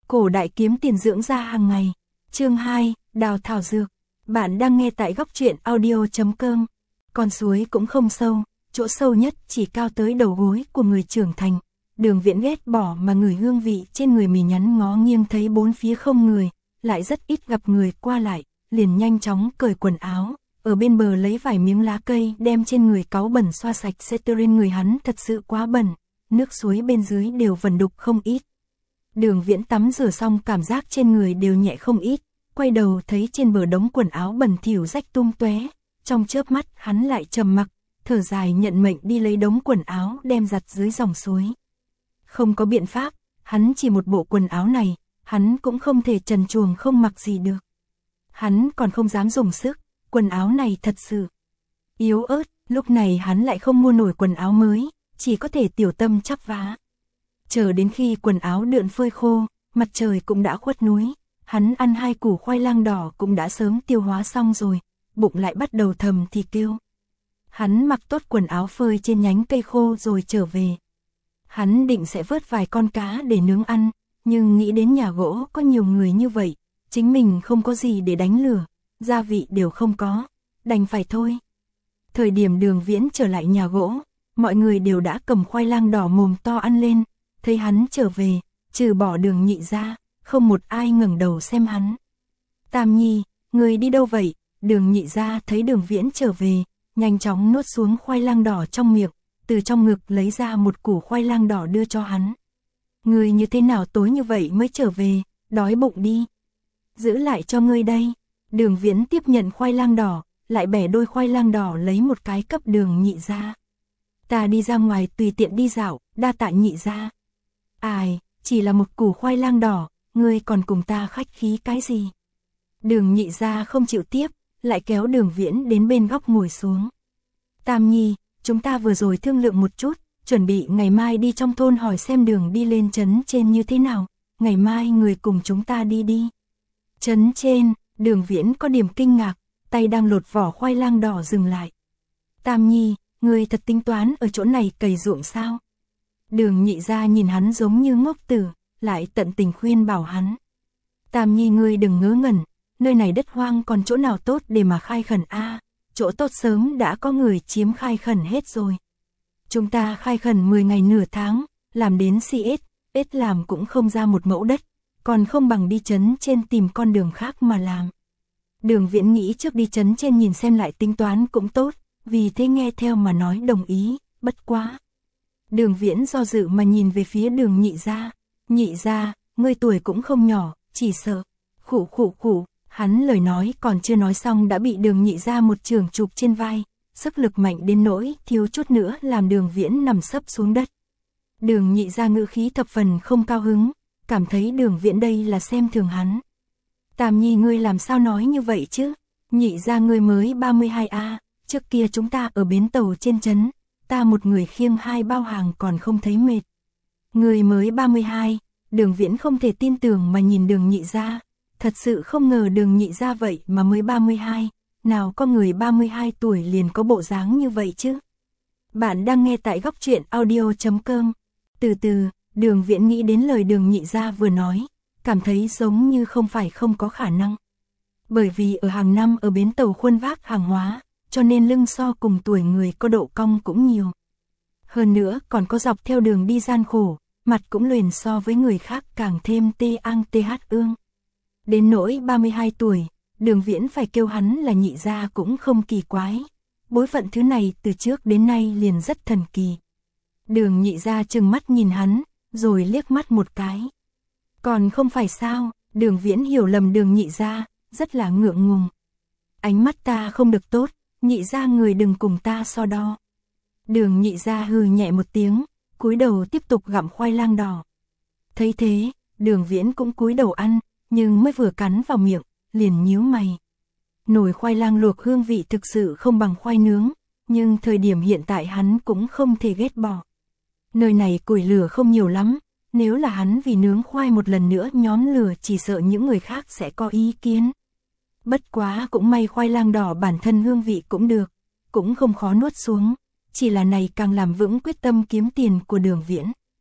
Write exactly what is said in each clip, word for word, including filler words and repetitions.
cổ đại kiếm tiền dưỡng da hàng ngày. Chương hai, đào thảo dược. Bạn đang nghe tại góc truyện audio chấm com. Con suối cũng không sâu, chỗ sâu nhất chỉ cao tới đầu gối của người trưởng thành. Đường Viễn ghét bỏ mà ngửi hương vị trên người mì nhắn ngó nghiêng thấy bốn phía không người, lại rất ít gặp người qua lại, liền nhanh chóng cởi quần áo, ở bên bờ lấy vài miếng lá cây đem trên người cáu bẩn xoa sạch sẽ trên người hắn thật sự quá bẩn, nước suối bên dưới đều vẩn đục không ít. Đường Viễn tắm rửa xong cảm giác trên người đều nhẹ không ít, quay đầu thấy trên bờ đống quần áo bẩn thỉu rách tung tóe, trong chớp mắt hắn lại trầm mặc, thở dài nhận mệnh đi lấy đống quần áo đem giặt dưới dòng suối. Không có biện pháp, hắn chỉ một bộ quần áo này, hắn cũng không thể trần truồng không mặc gì được. Hắn còn không dám dùng sức, quần áo này thật sự yếu ớt, lúc này hắn lại không mua nổi quần áo mới, chỉ có thể tiểu tâm chắp vá. Chờ đến khi quần áo đượn phơi khô, mặt trời cũng đã khuất núi, hắn ăn hai củ khoai lang đỏ cũng đã sớm tiêu hóa xong rồi, bụng lại bắt đầu thầm thì kêu. Hắn mặc tốt quần áo phơi trên nhánh cây khô rồi trở về. Hắn định sẽ vớt vài con cá để nướng ăn, nhưng nghĩ đến nhà gỗ có nhiều người như vậy, chính mình không có gì để đánh lửa, gia vị đều không có, đành phải thôi. Thời điểm Đường Viễn trở lại nhà gỗ, mọi người đều đã cầm khoai lang đỏ mồm to ăn lên, thấy hắn trở về, trừ bỏ Đường Nhị ra, không một ai ngẩng đầu xem hắn. Tam Nhi, người đi đâu vậy? Đường Nhị ra thấy Đường Viễn trở về, nhanh chóng nuốt xuống khoai lang đỏ trong miệng, từ trong ngực lấy ra một củ khoai lang đỏ đưa cho hắn. Người như thế nào tối như vậy mới trở về, đói bụng đi. Giữ lại cho ngươi đây. Đường Viễn tiếp nhận khoai lang đỏ, lại bẻ đôi khoai lang đỏ lấy một cái cấp Đường Nhị ra. Ta đi ra ngoài tùy tiện đi dạo, đa tạ Nhị ra. Ai, chỉ là một củ khoai lang đỏ, ngươi còn cùng ta khách khí cái gì? Đường Nhị ra không chịu tiếp, lại kéo Đường Viễn đến bên góc ngồi xuống. Tam Nhi, chúng ta vừa rồi thương lượng một chút, chuẩn bị ngày mai đi trong thôn hỏi xem đường đi lên trấn trên như thế nào, ngày mai người cùng chúng ta đi đi. Trấn trên, Đường Viễn có điểm kinh ngạc, tay đang lột vỏ khoai lang đỏ dừng lại. Tam Nhi, người thật tính toán ở chỗ này cày ruộng sao? Đường Nhị ra nhìn hắn giống như ngốc tử, lại tận tình khuyên bảo hắn. Tam Nhi ngươi đừng ngớ ngẩn, nơi này đất hoang còn chỗ nào tốt để mà khai khẩn a, chỗ tốt sớm đã có người chiếm khai khẩn hết rồi. Chúng ta khai khẩn mười ngày nửa tháng, làm đến xê ét, ét làm cũng không ra một mẫu đất, còn không bằng đi trấn trên tìm con đường khác mà làm. Đường Viễn nghĩ trước đi trấn trên nhìn xem lại tính toán cũng tốt, vì thế nghe theo mà nói đồng ý, bất quá. Đường Viễn do dự mà nhìn về phía Đường Nhị ra. Nhị ra, ngươi tuổi cũng không nhỏ, chỉ sợ. Khụ khụ khụ, hắn lời nói còn chưa nói xong đã bị Đường Nhị ra một chưởng chụp trên vai, sức lực mạnh đến nỗi thiếu chút nữa làm Đường Viễn nằm sấp xuống đất. Đường Nhị ra ngữ khí thập phần không cao hứng, cảm thấy Đường Viễn đây là xem thường hắn. Tam Nhi ngươi làm sao nói như vậy chứ? Nhị ra ngươi mới ba mươi hai a, trước kia chúng ta ở bến tàu trên trấn, ta một người khiêng hai bao hàng còn không thấy mệt. Người mới ba mươi hai, Đường Viễn không thể tin tưởng mà nhìn Đường Nhị ra, thật sự không ngờ Đường Nhị ra vậy mà mới ba mươi hai, nào có người ba mươi hai tuổi liền có bộ dáng như vậy chứ. Bạn đang nghe tại góc truyện audio chấm com. Từ từ, Đường Viễn nghĩ đến lời Đường Nhị ra vừa nói, cảm thấy giống như không phải không có khả năng. Bởi vì ở hàng năm ở bến tàu khuân vác hàng hóa, cho nên lưng so cùng tuổi người có độ cong cũng nhiều. Hơn nữa còn có dọc theo đường đi gian khổ, mặt cũng luyền so với người khác càng thêm tê ang tê hát ương. Đến nỗi ba mươi hai tuổi, Đường Viễn phải kêu hắn là Nhị ra cũng không kỳ quái. Bối phận thứ này từ trước đến nay liền rất thần kỳ. Đường Nhị ra trừng mắt nhìn hắn, rồi liếc mắt một cái. Còn không phải sao, Đường Viễn hiểu lầm Đường Nhị ra, rất là ngượng ngùng. Ánh mắt ta không được tốt, Nhị ra người đừng cùng ta so đo. Đường Nhị ra hừ nhẹ một tiếng, cúi đầu tiếp tục gặm khoai lang đỏ. Thấy thế, Đường Viễn cũng cúi đầu ăn, nhưng mới vừa cắn vào miệng, liền nhíu mày. Nồi khoai lang luộc hương vị thực sự không bằng khoai nướng, nhưng thời điểm hiện tại hắn cũng không thể ghét bỏ. Nơi này củi lửa không nhiều lắm, nếu là hắn vì nướng khoai một lần nữa nhóm lửa chỉ sợ những người khác sẽ có ý kiến. Bất quá cũng may khoai lang đỏ bản thân hương vị cũng được, cũng không khó nuốt xuống, chỉ là này càng làm vững quyết tâm kiếm tiền của Đường Viễn.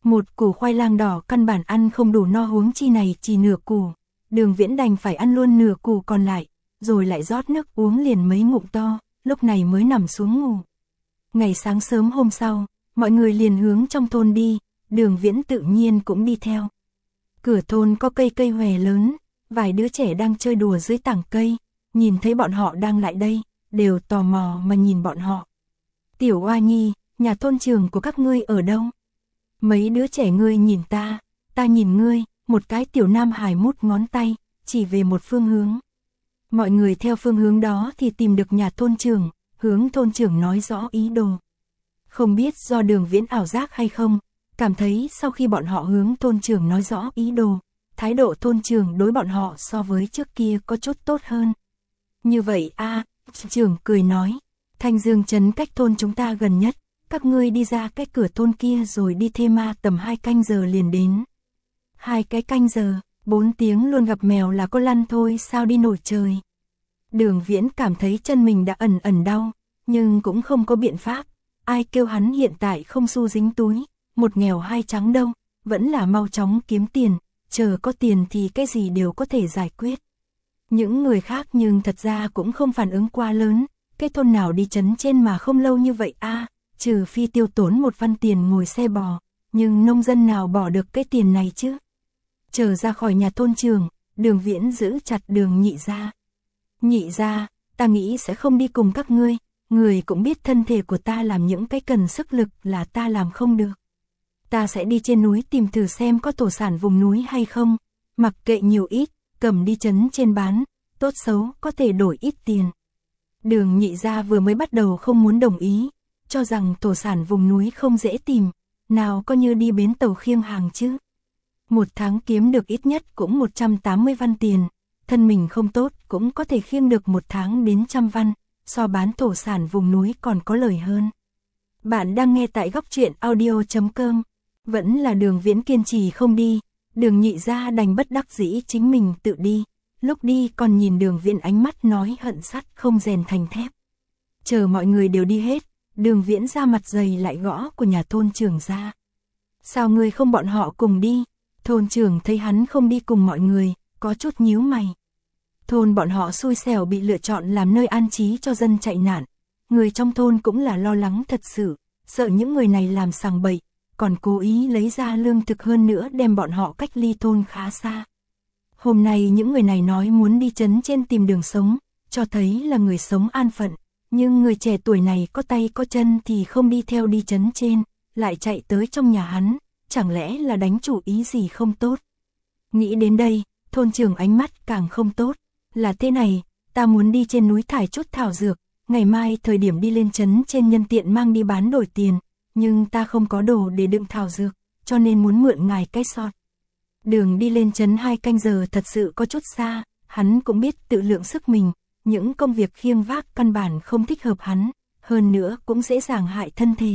Một củ khoai lang đỏ căn bản ăn không đủ no huống chi này chỉ nửa củ. Đường Viễn đành phải ăn luôn nửa củ còn lại, rồi lại rót nước uống liền mấy ngụm to, lúc này mới nằm xuống ngủ. Ngày sáng sớm hôm sau, mọi người liền hướng trong thôn đi, Đường Viễn tự nhiên cũng đi theo. Cửa thôn có cây cây hòe lớn, vài đứa trẻ đang chơi đùa dưới tảng cây, nhìn thấy bọn họ đang lại đây, đều tò mò mà nhìn bọn họ. Tiểu Oa Nhi, nhà thôn trưởng của các ngươi ở đâu? Mấy đứa trẻ ngươi nhìn ta, ta nhìn ngươi, một cái tiểu nam hài mút ngón tay, chỉ về một phương hướng. Mọi người theo phương hướng đó thì tìm được nhà thôn trưởng, hướng thôn trưởng nói rõ ý đồ. Không biết do Đường Viễn ảo giác hay không, cảm thấy sau khi bọn họ hướng thôn trưởng nói rõ ý đồ, thái độ thôn trưởng đối bọn họ so với trước kia có chút tốt hơn. Như vậy a, à, trưởng cười nói, Thanh Dương trấn cách thôn chúng ta gần nhất, các ngươi đi ra cái cửa thôn kia rồi đi thêm ma tầm hai canh giờ liền đến. Hai cái canh giờ, bốn tiếng luôn gặp mèo là có lăn thôi sao đi nổi trời. Đường Viễn cảm thấy chân mình đã ẩn ẩn đau, nhưng cũng không có biện pháp, ai kêu hắn hiện tại không xu dính túi, một nghèo hai trắng đâu, vẫn là mau chóng kiếm tiền, chờ có tiền thì cái gì đều có thể giải quyết. Những người khác nhưng thật ra cũng không phản ứng quá lớn, cái thôn nào đi trấn trên mà không lâu như vậy a, à, trừ phi tiêu tốn một văn tiền ngồi xe bò, nhưng nông dân nào bỏ được cái tiền này chứ. Trở ra khỏi nhà thôn trưởng, Đường Viễn giữ chặt Đường Nhị gia. Nhị gia, ta nghĩ sẽ không đi cùng các ngươi, người cũng biết thân thể của ta làm những cái cần sức lực là ta làm không được. Ta sẽ đi trên núi tìm thử xem có thổ sản vùng núi hay không, mặc kệ nhiều ít, cầm đi trấn trên bán, tốt xấu có thể đổi ít tiền. Đường Nhị gia vừa mới bắt đầu không muốn đồng ý, cho rằng thổ sản vùng núi không dễ tìm, nào có như đi bến tàu khiêng hàng chứ. Một tháng kiếm được ít nhất cũng một trăm tám mươi văn tiền, thân mình không tốt cũng có thể khiêng được một tháng đến trăm văn, so bán thổ sản vùng núi còn có lời hơn. Bạn đang nghe tại góc truyện audio chấm com, vẫn là Đường Viễn kiên trì không đi, Đường Nhị gia đành bất đắc dĩ chính mình tự đi, lúc đi còn nhìn Đường Viễn ánh mắt nói hận sắt không rèn thành thép. Chờ mọi người đều đi hết, Đường Viễn ra mặt dày lại gõ của nhà thôn trưởng ra. Sao ngươi không bọn họ cùng đi? Thôn trưởng thấy hắn không đi cùng mọi người, có chút nhíu mày. Thôn bọn họ xui xẻo bị lựa chọn làm nơi an trí cho dân chạy nạn. Người trong thôn cũng là lo lắng thật sự, sợ những người này làm sằng bậy, còn cố ý lấy ra lương thực hơn nữa đem bọn họ cách ly thôn khá xa. Hôm nay những người này nói muốn đi trấn trên tìm đường sống, cho thấy là người sống an phận. Nhưng người trẻ tuổi này có tay có chân thì không đi theo đi trấn trên, lại chạy tới trong nhà hắn, chẳng lẽ là đánh chủ ý gì không tốt. Nghĩ đến đây, thôn trưởng ánh mắt càng không tốt, là thế này, ta muốn đi trên núi thải chút thảo dược, ngày mai thời điểm đi lên trấn trên nhân tiện mang đi bán đổi tiền, nhưng ta không có đồ để đựng thảo dược, cho nên muốn mượn ngài cái sọt. Đường đi lên trấn hai canh giờ thật sự có chút xa, hắn cũng biết tự lượng sức mình. Những công việc khiêng vác căn bản không thích hợp hắn, hơn nữa cũng dễ dàng hại thân thể.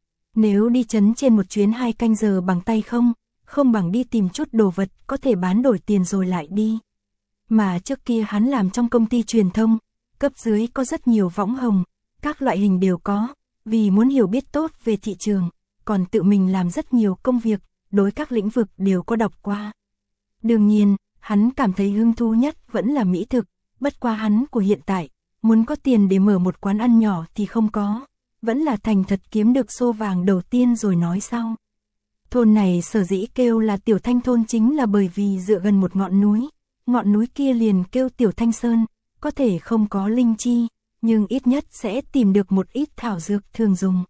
Nếu đi trấn trên một chuyến hai canh giờ bằng tay không, không bằng đi tìm chút đồ vật có thể bán đổi tiền rồi lại đi. Mà trước kia hắn làm trong công ty truyền thông, cấp dưới có rất nhiều võng hồng, các loại hình đều có, vì muốn hiểu biết tốt về thị trường, còn tự mình làm rất nhiều công việc, đối các lĩnh vực đều có đọc qua. Đương nhiên, hắn cảm thấy hứng thú nhất vẫn là mỹ thực. Bất quá hắn của hiện tại, muốn có tiền để mở một quán ăn nhỏ thì không có, vẫn là thành thật kiếm được xô vàng đầu tiên rồi nói sau. Thôn này sở dĩ kêu là Tiểu Thanh thôn chính là bởi vì dựa gần một ngọn núi, ngọn núi kia liền kêu Tiểu Thanh Sơn, có thể không có linh chi, nhưng ít nhất sẽ tìm được một ít thảo dược thường dùng.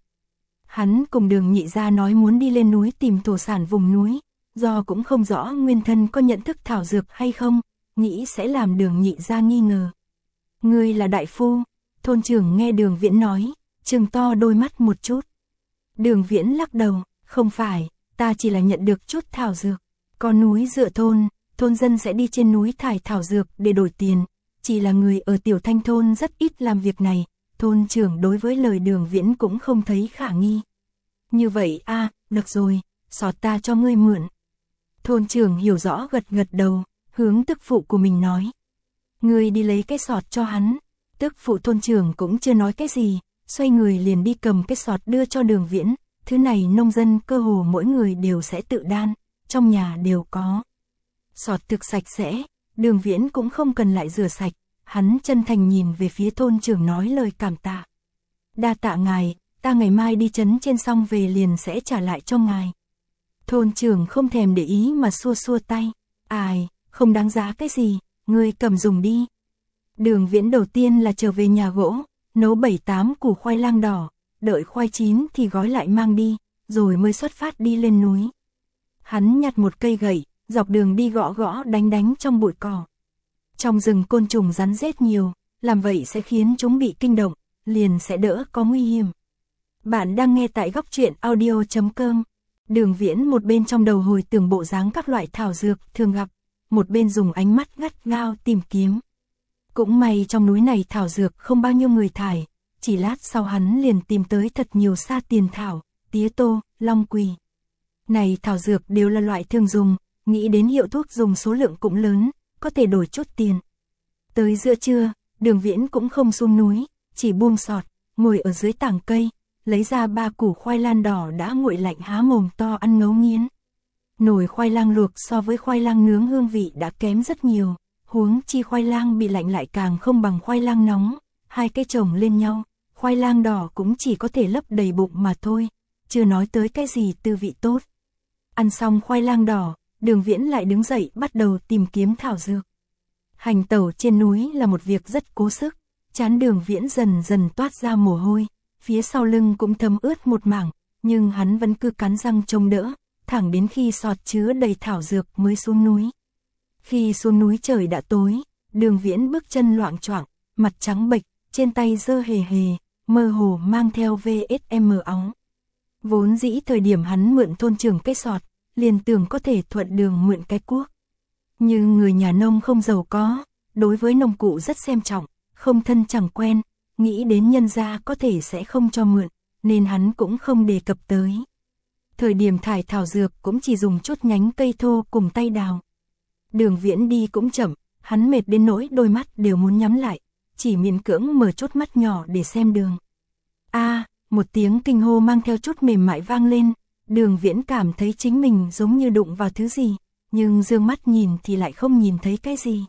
Hắn cùng Đường Nhị gia nói muốn đi lên núi tìm thổ sản vùng núi, do cũng không rõ nguyên thân có nhận thức thảo dược hay không. Nghĩ sẽ làm Đường Nhị gia nghi ngờ. Ngươi là đại phu, thôn trưởng nghe Đường Viễn nói, trừng to đôi mắt một chút. Đường Viễn lắc đầu, không phải, ta chỉ là nhận được chút thảo dược. Có núi dựa thôn, thôn dân sẽ đi trên núi thải thảo dược để đổi tiền. Chỉ là người ở Tiểu Thanh thôn rất ít làm việc này, thôn trưởng đối với lời Đường Viễn cũng không thấy khả nghi. Như vậy a, à, được rồi, sọt ta cho ngươi mượn. Thôn trưởng hiểu rõ gật gật đầu. Hướng tức phụ của mình nói. Người đi lấy cái sọt cho hắn. Tức phụ thôn trưởng cũng chưa nói cái gì, xoay người liền đi cầm cái sọt đưa cho Đường Viễn, thứ này nông dân cơ hồ mỗi người đều sẽ tự đan, trong nhà đều có. Sọt thực sạch sẽ, Đường Viễn cũng không cần lại rửa sạch, hắn chân thành nhìn về phía thôn trưởng nói lời cảm tạ. Đa tạ ngài, ta ngày mai đi trấn trên xong về liền sẽ trả lại cho ngài. Thôn trưởng không thèm để ý mà xua xua tay, ai, không đáng giá cái gì, ngươi cầm dùng đi. Đường Viễn đầu tiên là trở về nhà gỗ, nấu bảy tám củ khoai lang đỏ, đợi khoai chín thì gói lại mang đi, rồi mới xuất phát đi lên núi. Hắn nhặt một cây gậy, dọc đường đi gõ gõ đánh đánh trong bụi cỏ. Trong rừng côn trùng rắn rết nhiều, làm vậy sẽ khiến chúng bị kinh động, liền sẽ đỡ có nguy hiểm. Bạn đang nghe tại góc truyện audio chấm com. Đường Viễn một bên trong đầu hồi tưởng bộ dáng các loại thảo dược thường gặp, một bên dùng ánh mắt gắt gao tìm kiếm. Cũng may trong núi này thảo dược không bao nhiêu người thải, chỉ lát sau hắn liền tìm tới thật nhiều sa tiền thảo, tía tô, long quỳ. Này thảo dược đều là loại thường dùng, nghĩ đến hiệu thuốc dùng số lượng cũng lớn, có thể đổi chút tiền. Tới giữa trưa, Đường Viễn cũng không xuống núi, chỉ buông sọt, ngồi ở dưới tảng cây, lấy ra ba củ khoai lang đỏ đã nguội lạnh há mồm to ăn ngấu nghiến. Nồi khoai lang luộc so với khoai lang nướng hương vị đã kém rất nhiều, huống chi khoai lang bị lạnh lại càng không bằng khoai lang nóng, hai cái chồng lên nhau, khoai lang đỏ cũng chỉ có thể lấp đầy bụng mà thôi, chưa nói tới cái gì tư vị tốt. Ăn xong khoai lang đỏ, Đường Viễn lại đứng dậy bắt đầu tìm kiếm thảo dược. Hành tẩu trên núi là một việc rất cố sức, trán Đường Viễn dần dần toát ra mồ hôi, phía sau lưng cũng thấm ướt một mảng, nhưng hắn vẫn cứ cắn răng trông đỡ, thẳng đến khi sọt chứa đầy thảo dược mới xuống núi. Khi xuống núi trời đã tối, Đường Viễn bước chân loạng choạng, mặt trắng bệch, trên tay dơ hề hề, mơ hồ mang theo vê ét em óng. Vốn dĩ thời điểm hắn mượn thôn trưởng cái sọt, liền tưởng có thể thuận đường mượn cái cuốc. Nhưng người nhà nông không giàu có, đối với nông cụ rất xem trọng, không thân chẳng quen, nghĩ đến nhân gia có thể sẽ không cho mượn, nên hắn cũng không đề cập tới. Thời điểm thải thảo dược cũng chỉ dùng chút nhánh cây thô cùng tay đào. Đường Viễn đi cũng chậm, hắn mệt đến nỗi đôi mắt đều muốn nhắm lại, chỉ miễn cưỡng mở chút mắt nhỏ để xem đường. A, một tiếng kinh hô mang theo chút mềm mại vang lên, Đường Viễn cảm thấy chính mình giống như đụng vào thứ gì, nhưng dương mắt nhìn thì lại không nhìn thấy cái gì.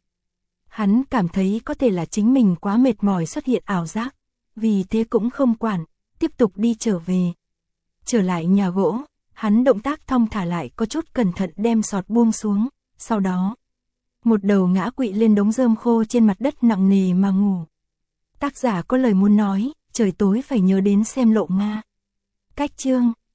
Hắn cảm thấy có thể là chính mình quá mệt mỏi xuất hiện ảo giác, vì thế cũng không quản, tiếp tục đi trở về. Trở lại nhà gỗ, hắn động tác thong thả lại có chút cẩn thận đem sọt buông xuống, sau đó một đầu ngã quỵ lên đống rơm khô trên mặt đất nặng nề mà ngủ. Tác giả có lời muốn nói, trời tối phải nhớ đến xem Lộ Nga. Cách chương